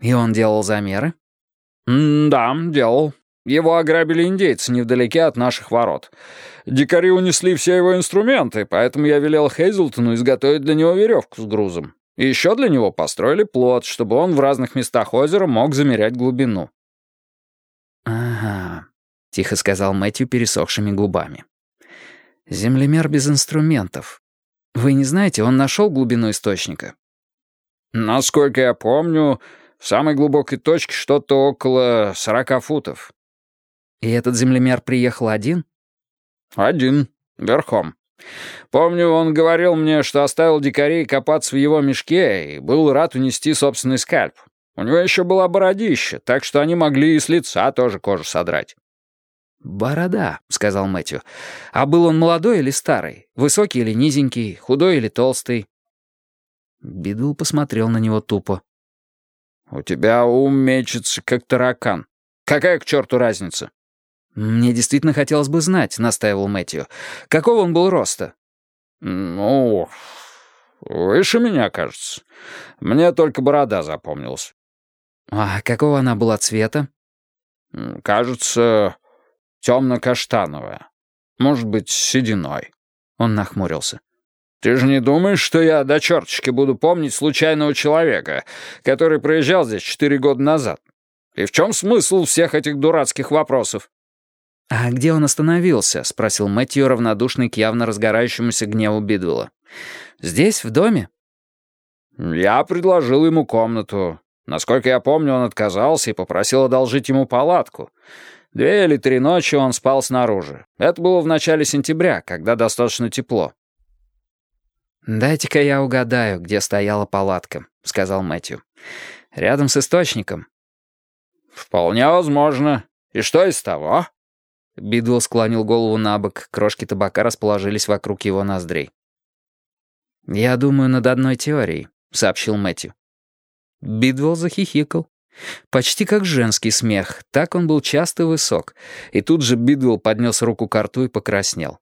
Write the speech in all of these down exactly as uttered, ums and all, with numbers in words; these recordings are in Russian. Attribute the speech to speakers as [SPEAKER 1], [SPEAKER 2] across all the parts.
[SPEAKER 1] И он делал замеры?
[SPEAKER 2] «М-да, делал. Его ограбили индейцы невдалеке от наших ворот. Дикари унесли все его инструменты, поэтому я велел Хейзлтону изготовить для него веревку с грузом. И еще для него построили плот, чтобы он в разных местах озера мог замерять глубину».
[SPEAKER 1] «Ага», — тихо сказал Мэтью пересохшими губами. «Землемер без инструментов. Вы не знаете, он нашел глубину источника?»
[SPEAKER 2] «Насколько я помню, в самой глубокой точке что-то около сорока футов».
[SPEAKER 1] «И этот землемер приехал один?»
[SPEAKER 2] «Один. Верхом. Помню, он говорил мне, что оставил дикарей копаться в его мешке и был рад унести собственный скальп. У него еще была бородища, так что они могли и с лица тоже кожу содрать».
[SPEAKER 1] «Борода», — сказал Мэтью. «А был он молодой или старый? Высокий или низенький? Худой или толстый?» Бидл посмотрел на него тупо.
[SPEAKER 2] «У тебя ум мечется, как таракан. Какая к черту разница?»
[SPEAKER 1] «Мне действительно хотелось бы знать», — настаивал Мэтью. «Какого он был роста?»
[SPEAKER 2] «Ну, выше меня, кажется. Мне только борода запомнилась».
[SPEAKER 1] «А какого она была цвета?»
[SPEAKER 2] «Кажется, темно-каштановая. Может быть, с сединой».
[SPEAKER 1] Он нахмурился.
[SPEAKER 2] «Ты же не думаешь, что я до черточки буду помнить случайного человека, который проезжал здесь четыре года назад? И в чем смысл всех этих дурацких вопросов?»
[SPEAKER 1] «А где он остановился?» — спросил Мэтью, равнодушный к явно разгорающемуся гневу Бидвелла. «Здесь, в доме?»
[SPEAKER 2] «Я предложил ему комнату. Насколько я помню, он отказался и попросил одолжить ему палатку. Две или три ночи он спал снаружи. Это было в начале сентября, когда достаточно тепло».
[SPEAKER 1] «Дайте-ка я угадаю, где стояла палатка», — сказал Мэтью. «Рядом с источником».
[SPEAKER 2] «Вполне возможно. И что из того?»
[SPEAKER 1] Бидвелл склонил голову на бок, крошки табака расположились вокруг его ноздрей. «Я думаю над одной теорией», — сообщил Мэтью. Бидвелл захихикал. Почти как женский смех, так он был часто и высок. И тут же Бидвелл поднес руку к рту и покраснел.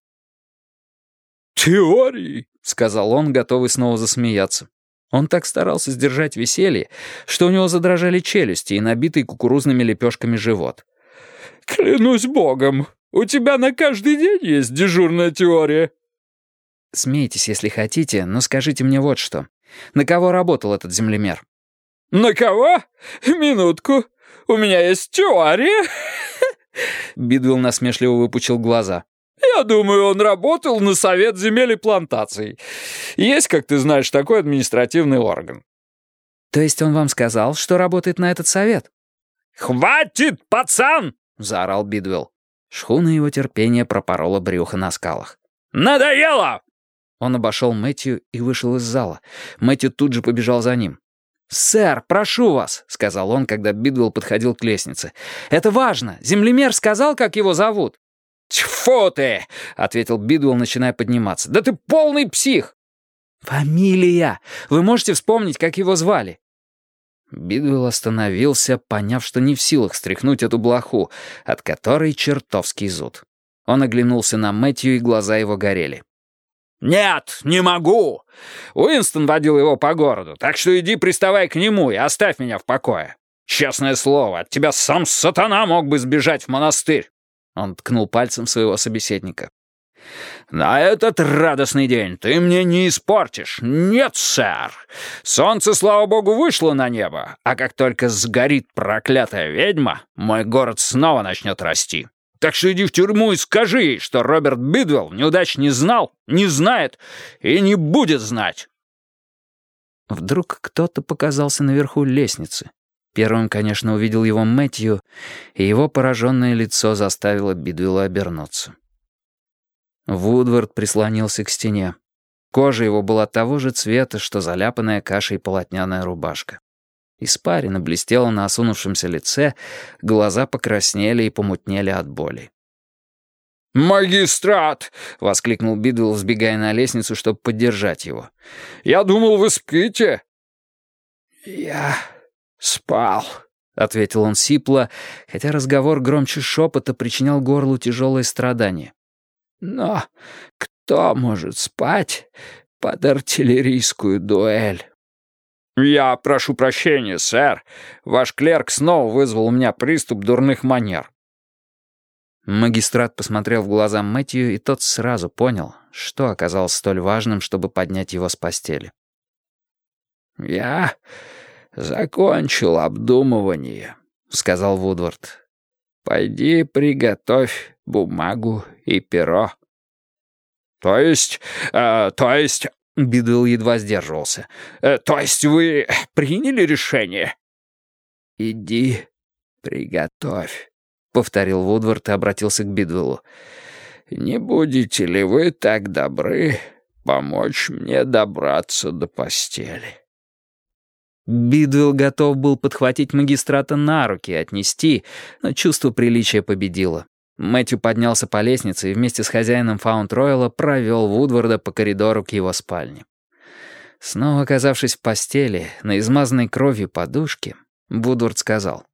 [SPEAKER 2] «Теории», —
[SPEAKER 1] сказал он, готовый снова засмеяться. Он так старался сдержать веселье, что у него задрожали челюсти и набитый кукурузными лепешками живот.
[SPEAKER 2] «Клянусь богом, у тебя на каждый день есть дежурная теория».
[SPEAKER 1] «Смейтесь, если хотите, но скажите мне вот что. На кого работал этот землемер?»
[SPEAKER 2] «На кого? Минутку. У меня есть теория».
[SPEAKER 1] Бидвелл насмешливо выпучил глаза.
[SPEAKER 2] «Я думаю, он работал на совет земель и плантаций. Есть, как ты знаешь, такой административный орган».
[SPEAKER 1] «То есть он вам сказал, что работает на этот совет?»
[SPEAKER 2] «Хватит, пацан!» — заорал Бидвелл.
[SPEAKER 1] Шхуна его терпения пропорола брюхо на скалах.
[SPEAKER 2] «Надоело!»
[SPEAKER 1] Он обошел Мэтью и вышел из зала. Мэтью тут же побежал за ним. «Сэр, прошу вас», — сказал он, когда Бидвелл подходил к лестнице. «Это важно. Землемер сказал, как его зовут?»
[SPEAKER 2] «Тьфу ты!» — ответил Бидвелл, начиная подниматься. «Да ты полный псих!»
[SPEAKER 1] «Фамилия! Вы можете вспомнить, как его звали?» Бидвелл остановился, поняв, что не в силах стряхнуть эту блоху, от которой чертовский зуд. Он оглянулся на Мэтью, и глаза его горели.
[SPEAKER 2] «Нет, не могу! Уинстон водил его по городу, так что иди приставай к нему и оставь меня в покое. Честное слово, от тебя сам сатана мог бы сбежать в монастырь!» Он ткнул пальцем своего собеседника. «На этот радостный день ты мне не испортишь. Нет, сэр. Солнце, слава богу, вышло на небо, а как только сгорит проклятая ведьма, мой город снова начнет расти. Так что иди в тюрьму и скажи ей, что Роберт Бидвелл неудач не знал, не знает и не будет знать».
[SPEAKER 1] Вдруг кто-то показался наверху лестницы. Первым, конечно, увидел его Мэтью, и его пораженное лицо заставило Бидвелла обернуться. Вудвард прислонился к стене. Кожа его была того же цвета, что заляпанная кашей полотняная рубашка. Испарина блестела на осунувшемся лице, глаза покраснели и помутнели от боли.
[SPEAKER 2] «Магистрат!» — воскликнул Бидвелл, взбегая на лестницу, чтобы поддержать его. «Я думал, вы спите».
[SPEAKER 1] «Я спал», — ответил он сипло, хотя разговор громче шепота причинял горлу тяжелое страдание. «Но кто может спать под артиллерийскую дуэль?»
[SPEAKER 2] «Я прошу прощения, сэр. Ваш клерк снова вызвал у меня приступ дурных манер».
[SPEAKER 1] Магистрат посмотрел в глаза Мэтью, и тот сразу понял, что оказалось столь важным, чтобы поднять его с постели.
[SPEAKER 2] «Я закончил обдумывание», — сказал Вудвард. «Пойди приготовь бумагу и перо». «То есть... Э, то есть...» — Бидуэлл едва сдерживался. Э, «То есть вы приняли решение?» «Иди приготовь», — повторил Вудвард и обратился к Бидуэллу. «Не будете ли вы так добры помочь мне добраться до постели?»
[SPEAKER 1] Бидуэлл готов был подхватить магистрата на руки и отнести, но чувство приличия победило. Мэтью поднялся по лестнице и вместе с хозяином Фаунд-Ройла провел Вудварда по коридору к его спальне. Снова оказавшись в постели, на измазанной кровью подушке, Вудвард сказал: